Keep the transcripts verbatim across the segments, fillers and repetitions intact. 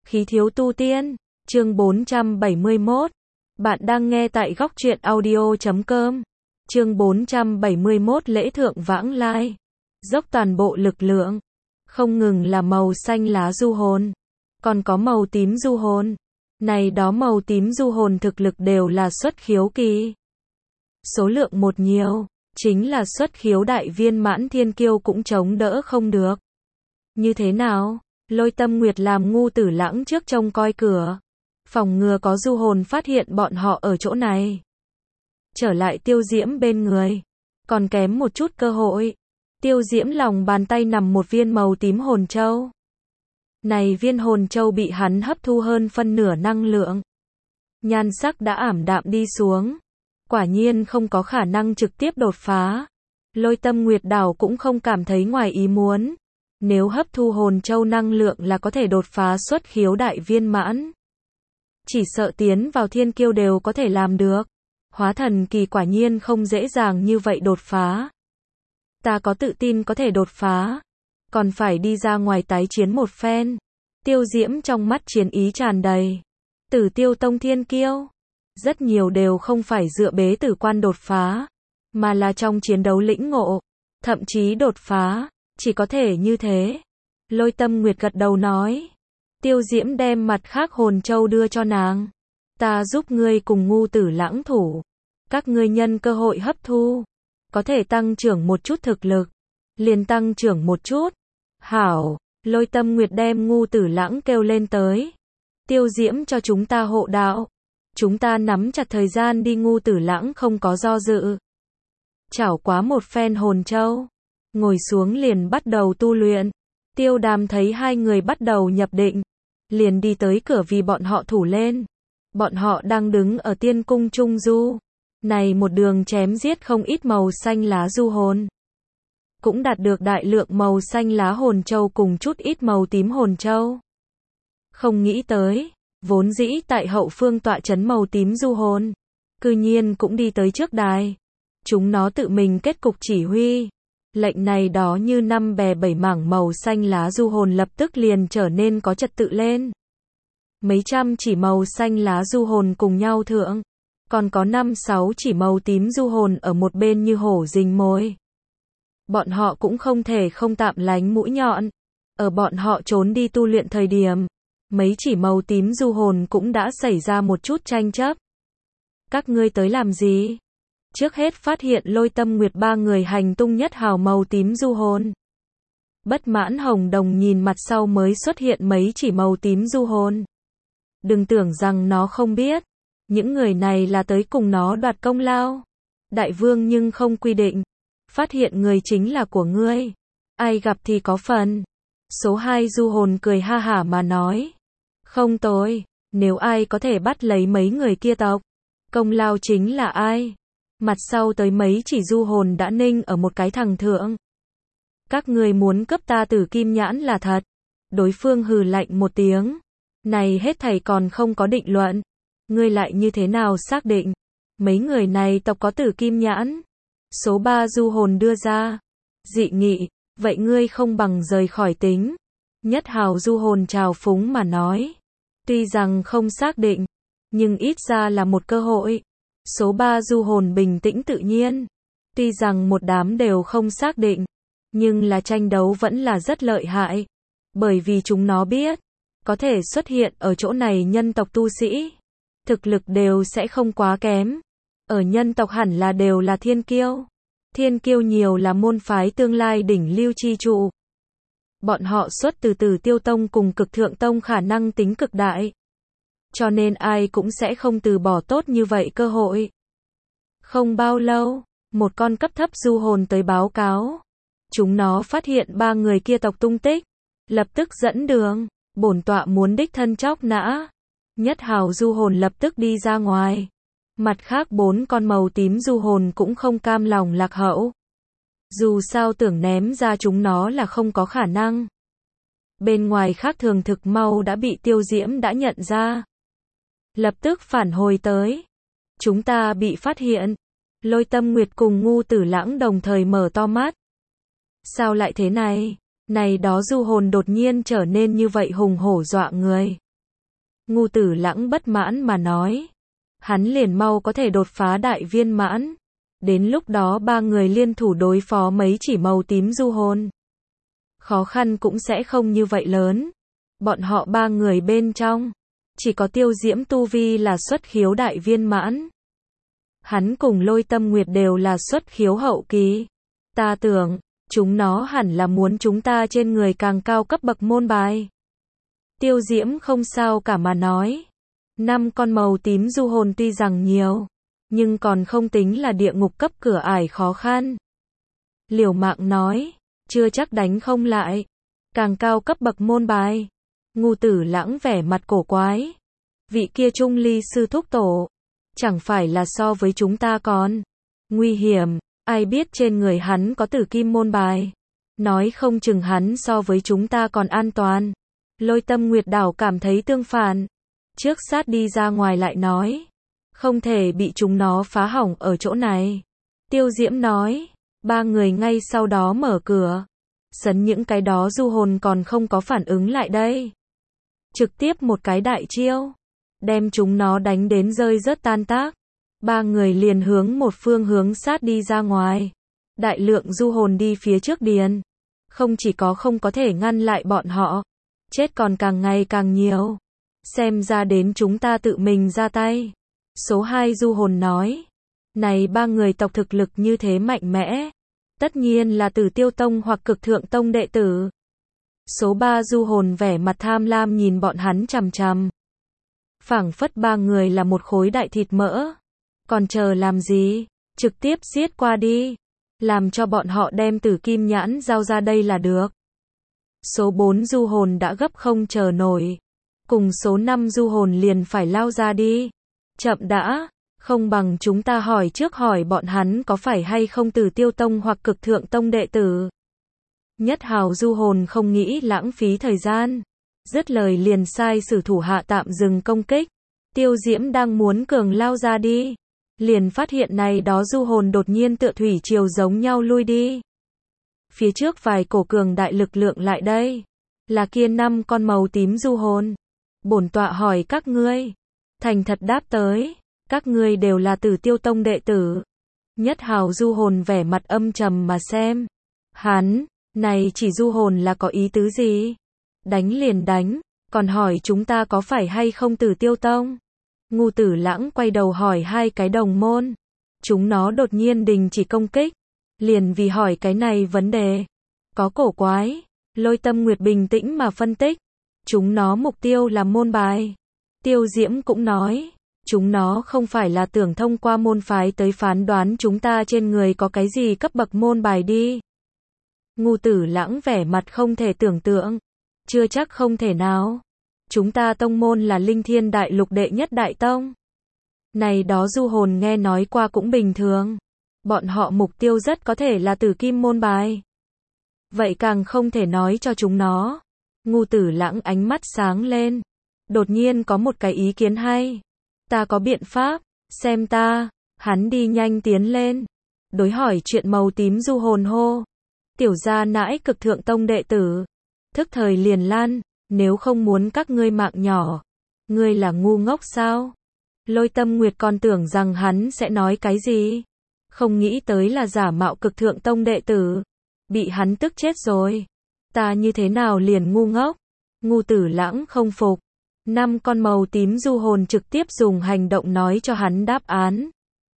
Khí thiếu tu tiên, chương bốn trăm bảy mươi mốt. Bạn đang nghe tại góc truyện audio chấm com. Chương bốn trăm bảy mươi mốt lễ thượng vãng lai. Dốc toàn bộ lực lượng. Không ngừng là màu xanh lá du hồn. Còn có màu tím du hồn. Này đó màu tím du hồn thực lực đều là xuất khiếu kỳ. Số lượng một nhiều, chính là xuất khiếu đại viên mãn thiên kiêu cũng chống đỡ không được. Như thế nào? Lôi Tâm Nguyệt làm ngu tử lãng trước trông coi cửa. Phòng ngừa có du hồn phát hiện bọn họ ở chỗ này. Trở lại Tiêu Diễm bên người. Còn kém một chút cơ hội. Tiêu Diễm lòng bàn tay nằm một viên màu tím hồn châu. Này viên hồn châu bị hắn hấp thu hơn phân nửa năng lượng. Nhan sắc đã ảm đạm đi xuống. Quả nhiên không có khả năng trực tiếp đột phá. Lôi Tâm Nguyệt đảo cũng không cảm thấy ngoài ý muốn. Nếu hấp thu hồn châu năng lượng là có thể đột phá xuất khiếu đại viên mãn. Chỉ sợ tiến vào thiên kiêu đều có thể làm được. Hóa thần kỳ quả nhiên không dễ dàng như vậy đột phá. Ta có tự tin có thể đột phá. Còn phải đi ra ngoài tái chiến một phen. Tiêu Diễm trong mắt chiến ý tràn đầy. Tử Tiêu Tông thiên kiêu. Rất nhiều đều không phải dựa bế tử quan đột phá. Mà là trong chiến đấu lĩnh ngộ. Thậm chí đột phá. Chỉ có thể như thế. Lôi Tâm Nguyệt gật đầu nói. Tiêu Diễm đem mặt khác hồn châu đưa cho nàng. Ta giúp ngươi cùng ngu tử lãng thủ. Các ngươi nhân cơ hội hấp thu. Có thể tăng trưởng một chút thực lực. Liền tăng trưởng một chút. Hảo. Lôi Tâm Nguyệt đem ngu tử lãng kêu lên tới. Tiêu Diễm cho chúng ta hộ đạo. Chúng ta nắm chặt thời gian đi. Ngu tử lãng không có do dự. Chảo quá một phen hồn châu. Ngồi xuống liền bắt đầu tu luyện. Tiêu Đàm thấy hai người bắt đầu nhập định. Liền đi tới cửa vì bọn họ thủ lên. Bọn họ đang đứng ở tiên cung trung du. Này một đường chém giết không ít màu xanh lá du hồn. Cũng đạt được đại lượng màu xanh lá hồn châu cùng chút ít màu tím hồn châu. Không nghĩ tới, vốn dĩ tại hậu phương tọa trấn màu tím du hồn. Cư nhiên cũng đi tới trước đài. Chúng nó tự mình kết cục chỉ huy. Lệnh này đó như năm bè bảy mảng màu xanh lá du hồn lập tức liền trở nên có trật tự lên. Mấy trăm chỉ màu xanh lá du hồn cùng nhau thượng. Còn có năm sáu chỉ màu tím du hồn ở một bên như hổ rình mồi. Bọn họ cũng không thể không tạm lánh mũi nhọn. Ở bọn họ trốn đi tu luyện thời điểm. Mấy chỉ màu tím du hồn cũng đã xảy ra một chút tranh chấp. Các ngươi tới làm gì? Trước hết phát hiện Lôi Tâm Nguyệt ba người hành tung nhất hào màu tím du hồn. Bất mãn Hồng Đồng nhìn mặt sau mới xuất hiện mấy chỉ màu tím du hồn. Đừng tưởng rằng nó không biết. Những người này là tới cùng nó đoạt công lao. Đại vương nhưng không quy định. Phát hiện người chính là của ngươi. Ai gặp thì có phần. Số hai du hồn cười ha hả mà nói. Không tồi. Nếu ai có thể bắt lấy mấy người kia tộc. Công lao chính là ai? Mặt sau tới mấy chỉ du hồn đã ninh ở một cái thằng thượng. Các người muốn cướp ta Tử Kim Nhãn là thật. Đối phương hừ lạnh một tiếng. Này hết thảy còn không có định luận. Ngươi lại như thế nào xác định? Mấy người này tộc có Tử Kim Nhãn. Số ba du hồn đưa ra. Dị nghị, vậy ngươi không bằng rời khỏi tính. Nhất hào du hồn trào phúng mà nói. Tuy rằng không xác định, nhưng ít ra là một cơ hội. Số ba du hồn bình tĩnh tự nhiên. Tuy rằng một đám đều không xác định, nhưng là tranh đấu vẫn là rất lợi hại. Bởi vì chúng nó biết, có thể xuất hiện ở chỗ này nhân tộc tu sĩ. Thực lực đều sẽ không quá kém. Ở nhân tộc hẳn là đều là thiên kiêu. Thiên kiêu nhiều là môn phái tương lai đỉnh lưu chi trụ. Bọn họ xuất từ Tử Tiêu Tông cùng Cực Thượng Tông khả năng tính cực đại. Cho nên ai cũng sẽ không từ bỏ tốt như vậy cơ hội. Không bao lâu, một con cấp thấp du hồn tới báo cáo. Chúng nó phát hiện ba người kia tộc tung tích. Lập tức dẫn đường, bổn tọa muốn đích thân chóc nã. Nhất hào du hồn lập tức đi ra ngoài. Mặt khác bốn con màu tím du hồn cũng không cam lòng lạc hậu. Dù sao tưởng ném ra chúng nó là không có khả năng. Bên ngoài khác thường thực mau đã bị Tiêu Diễm đã nhận ra. Lập tức phản hồi tới. Chúng ta bị phát hiện. Lôi Tâm Nguyệt cùng ngu tử lãng đồng thời mở to mắt. Sao lại thế này? Này đó du hồn đột nhiên trở nên như vậy hùng hổ dọa người. Ngu Tử Lãng bất mãn mà nói. Hắn liền mau có thể đột phá đại viên mãn. Đến lúc đó ba người liên thủ đối phó mấy chỉ màu tím du hồn. Khó khăn cũng sẽ không như vậy lớn. Bọn họ ba người bên trong. Chỉ có Tiêu Diễm tu vi là xuất khiếu đại viên mãn. Hắn cùng Lôi Tâm Nguyệt đều là xuất khiếu hậu kỳ. Ta tưởng, chúng nó hẳn là muốn chúng ta trên người càng cao cấp bậc môn bài. Tiêu Diễm không sao cả mà nói. Năm con màu tím du hồn tuy rằng nhiều, nhưng còn không tính là địa ngục cấp cửa ải khó khăn. Liều mạng nói, chưa chắc đánh không lại. Càng cao cấp bậc môn bài. Ngu Tử Lãng vẻ mặt cổ quái. Vị kia Trung Ly sư thúc tổ, chẳng phải là so với chúng ta còn nguy hiểm, ai biết trên người hắn có tử kim môn bài. Nói không chừng hắn so với chúng ta còn an toàn. Lôi Tâm Nguyệt đảo cảm thấy tương phản. Trước sát đi ra ngoài lại nói. Không thể bị chúng nó phá hỏng ở chỗ này. Tiêu Diễm nói. Ba người ngay sau đó mở cửa. Sấn những cái đó du hồn còn không có phản ứng lại đây. Trực tiếp một cái đại chiêu. Đem chúng nó đánh đến rơi rớt tan tác. Ba người liền hướng một phương hướng sát đi ra ngoài. Đại lượng du hồn đi phía trước điền. Không chỉ có không có thể ngăn lại bọn họ. Chết còn càng ngày càng nhiều. Xem ra đến chúng ta tự mình ra tay. Số hai du hồn nói. Này ba người tộc thực lực như thế mạnh mẽ. Tất nhiên là Tử Tiêu Tông hoặc Cực Thượng Tông đệ tử. Số ba du hồn vẻ mặt tham lam nhìn bọn hắn chằm chằm. Phảng phất ba người là một khối đại thịt mỡ. Còn chờ làm gì? Trực tiếp giết qua đi. Làm cho bọn họ đem Tử Kim Nhãn giao ra đây là được. Số bốn du hồn đã gấp không chờ nổi. Cùng số năm du hồn liền phải lao ra đi. Chậm đã, không bằng chúng ta hỏi trước hỏi bọn hắn có phải hay không Tử Tiêu Tông hoặc Cực Thượng Tông đệ tử. Nhất hào du hồn không nghĩ lãng phí thời gian. Dứt lời liền sai sử thủ hạ tạm dừng công kích. Tiêu Diễm đang muốn cường lao ra đi. Liền phát hiện này đó du hồn đột nhiên tựa thủy triều giống nhau lui đi. Phía trước vài cổ cường đại lực lượng lại đây. Là kia năm con màu tím du hồn. Bổn tọa hỏi các ngươi. Thành thật đáp tới. Các ngươi đều là Tử Tiêu Tông đệ tử. Nhất hào du hồn vẻ mặt âm trầm mà xem. Hắn, này chỉ du hồn là có ý tứ gì? Đánh liền đánh, còn hỏi chúng ta có phải hay không Tử Tiêu Tông? Ngu Tử Lãng quay đầu hỏi hai cái đồng môn. Chúng nó đột nhiên đình chỉ công kích. Liền vì hỏi cái này vấn đề. Có cổ quái. Lôi Tâm Nguyệt bình tĩnh mà phân tích. Chúng nó mục tiêu là môn bài. Tiêu Diễm cũng nói. Chúng nó không phải là tưởng thông qua môn phái tới phán đoán chúng ta trên người có cái gì cấp bậc môn bài đi. Ngu Tử Lãng vẻ mặt không thể tưởng tượng. Chưa chắc không thể nào. Chúng ta tông môn là Linh Thiên Đại Lục đệ nhất đại tông. Này đó du hồn nghe nói qua cũng bình thường. Bọn họ mục tiêu rất có thể là Tử Kim môn bài. Vậy càng không thể nói cho chúng nó. Ngu Tử Lãng ánh mắt sáng lên. Đột nhiên có một cái ý kiến hay. Ta có biện pháp. Xem ta. Hắn đi nhanh tiến lên. Đối hỏi chuyện màu tím du hồn hô. Tiểu gia nãi Cực Thượng Tông đệ tử. Thức thời liền lan. Nếu không muốn các ngươi mạng nhỏ. Ngươi là ngu ngốc sao? Lôi Tâm Nguyệt còn tưởng rằng hắn sẽ nói cái gì. Không nghĩ tới là giả mạo Cực Thượng Tông đệ tử. Bị hắn tức chết rồi. Ta như thế nào liền ngu ngốc? Ngu Tử Lãng không phục. Năm con màu tím du hồn trực tiếp dùng hành động nói cho hắn đáp án.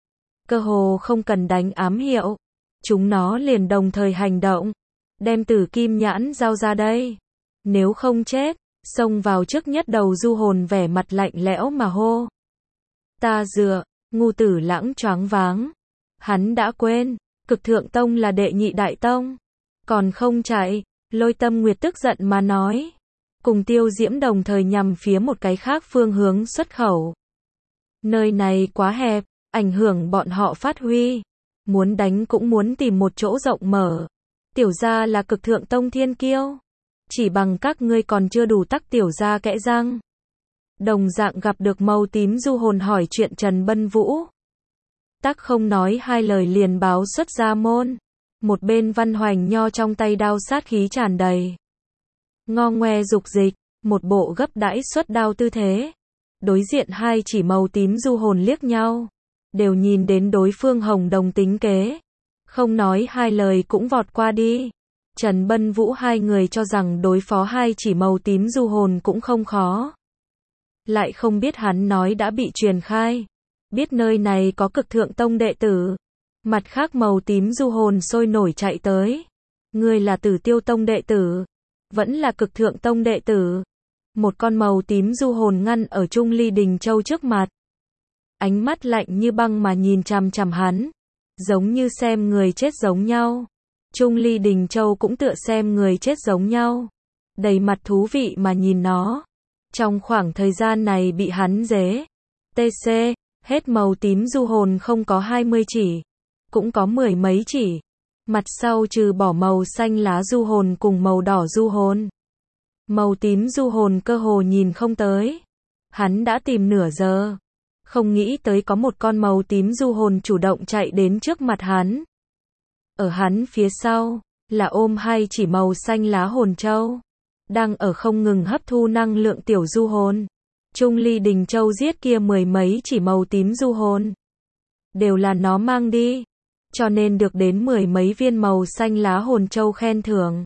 Cơ hồ không cần đánh ám hiệu. Chúng nó liền đồng thời hành động. Đem Tử Kim Nhãn giao ra đây. Nếu không chết, xông vào trước nhất đầu du hồn vẻ mặt lạnh lẽo mà hô. Ta dựa, Ngu Tử Lãng choáng váng. Hắn đã quên, Cực Thượng Tông là đệ nhị đại tông. Còn không chạy, Lôi Tâm Nguyệt tức giận mà nói. Cùng Tiêu Diễm đồng thời nhằm phía một cái khác phương hướng xuất khẩu. Nơi này quá hẹp, ảnh hưởng bọn họ phát huy. Muốn đánh cũng muốn tìm một chỗ rộng mở. Tiểu gia là Cực Thượng Tông thiên kiêu. Chỉ bằng các ngươi còn chưa đủ tắc tiểu gia kẽ răng. Đồng dạng gặp được màu tím du hồn hỏi chuyện Trần Bân Vũ. Tắc không nói hai lời liền báo xuất ra môn. Một bên Văn Hoành Nho trong tay đao sát khí tràn đầy. Ngo ngoe dục dịch, một bộ gấp đãi xuất đao tư thế. Đối diện hai chỉ màu tím du hồn liếc nhau, đều nhìn đến đối phương hồng đồng tính kế, không nói hai lời cũng vọt qua đi. Trần Bân Vũ hai người cho rằng đối phó hai chỉ màu tím du hồn cũng không khó. Lại không biết hắn nói đã bị truyền khai, biết nơi này có cực thượng tông đệ tử. Mặt khác màu tím du hồn sôi nổi chạy tới. Ngươi là Tử Tiêu tông đệ tử, vẫn là cực thượng tông đệ tử. Một con màu tím du hồn ngăn ở Trung Ly Đình Châu trước mặt. Ánh mắt lạnh như băng mà nhìn chằm chằm hắn, giống như xem người chết giống nhau. Trung Ly Đình Châu cũng tựa xem người chết giống nhau, đầy mặt thú vị mà nhìn nó. Trong khoảng thời gian này bị hắn dế, tê xê, hết màu tím du hồn không có hai mươi chỉ, cũng có mười mấy chỉ. Mặt sau trừ bỏ màu xanh lá du hồn cùng màu đỏ du hồn, màu tím du hồn cơ hồ nhìn không tới. Hắn đã tìm nửa giờ, không nghĩ tới có một con màu tím du hồn chủ động chạy đến trước mặt hắn. Ở hắn phía sau, là ôm hai chỉ màu xanh lá hồn châu, đang ở không ngừng hấp thu năng lượng tiểu du hồn. Trung Ly Đình Châu giết kia mười mấy chỉ màu tím du hồn, đều là nó mang đi, cho nên được đến mười mấy viên màu xanh lá hồn châu khen thưởng.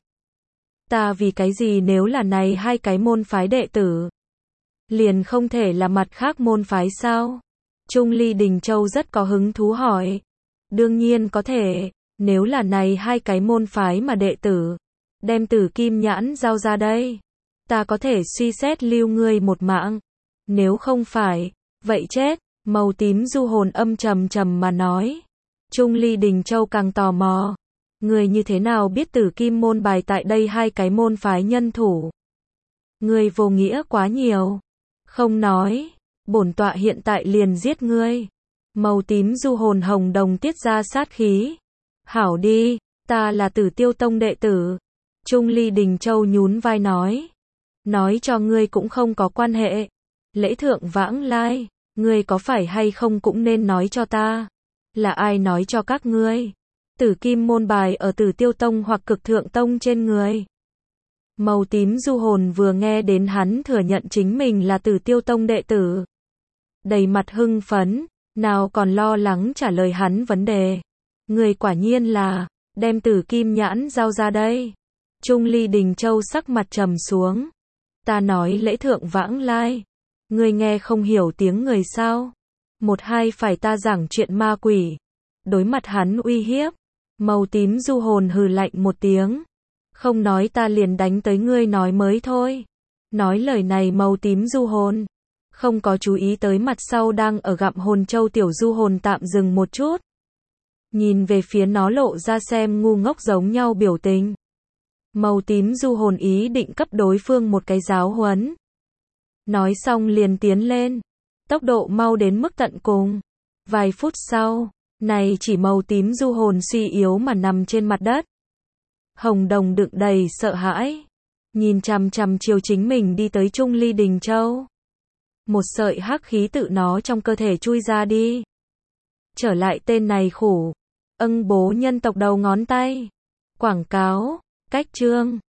Ta vì cái gì nếu là này hai cái môn phái đệ tử, liền không thể là mặt khác môn phái sao? Trung Ly Đình Châu rất có hứng thú hỏi. Đương nhiên có thể, nếu là này hai cái môn phái mà đệ tử, đem Tử Kim Nhãn giao ra đây, ta có thể suy xét lưu ngươi một mạng. Nếu không phải, vậy chết. Màu tím du hồn âm trầm trầm mà nói. Trung Ly Đình Châu càng tò mò. Ngươi như thế nào biết Tử Kim môn bài tại đây hai cái môn phái nhân thủ? Ngươi vô nghĩa quá nhiều. Không nói, bổn tọa hiện tại liền giết ngươi. Màu tím du hồn hồng đồng tiết ra sát khí. Hảo đi, ta là Tử Tiêu tông đệ tử. Trung Ly Đình Châu nhún vai nói. Nói cho ngươi cũng không có quan hệ. Lễ thượng vãng lai, ngươi có phải hay không cũng nên nói cho ta. Là ai nói cho các ngươi? Tử Kim môn bài ở Tử Tiêu tông hoặc Cực Thượng tông trên người. Màu tím du hồn vừa nghe đến hắn thừa nhận chính mình là Tử Tiêu tông đệ tử, đầy mặt hưng phấn, nào còn lo lắng trả lời hắn vấn đề. Người quả nhiên là, đem Tử Kim Nhãn giao ra đây. Trung Ly Đình Châu sắc mặt trầm xuống. Ta nói lễ thượng vãng lai, ngươi nghe không hiểu tiếng người sao? Một hai phải ta giảng chuyện ma quỷ. Đối mặt hắn uy hiếp, màu tím du hồn hừ lạnh một tiếng. Không nói ta liền đánh tới ngươi nói mới thôi. Nói lời này màu tím du hồn, không có chú ý tới mặt sau đang ở gặm hồn châu tiểu du hồn tạm dừng một chút. Nhìn về phía nó lộ ra xem ngu ngốc giống nhau biểu tình. Màu tím du hồn ý định cấp đối phương một cái giáo huấn. Nói xong liền tiến lên. Tốc độ mau đến mức tận cùng. Vài phút sau, này chỉ màu tím du hồn suy yếu mà nằm trên mặt đất. Hồng đồng đựng đầy sợ hãi. Nhìn chằm chằm chiều chính mình đi tới Trung Ly Đình Châu. Một sợi hắc khí tự nó trong cơ thể chui ra đi. Trở lại tên này khủ. Âng bố nhân tộc đầu ngón tay. Quảng cáo, cách chương.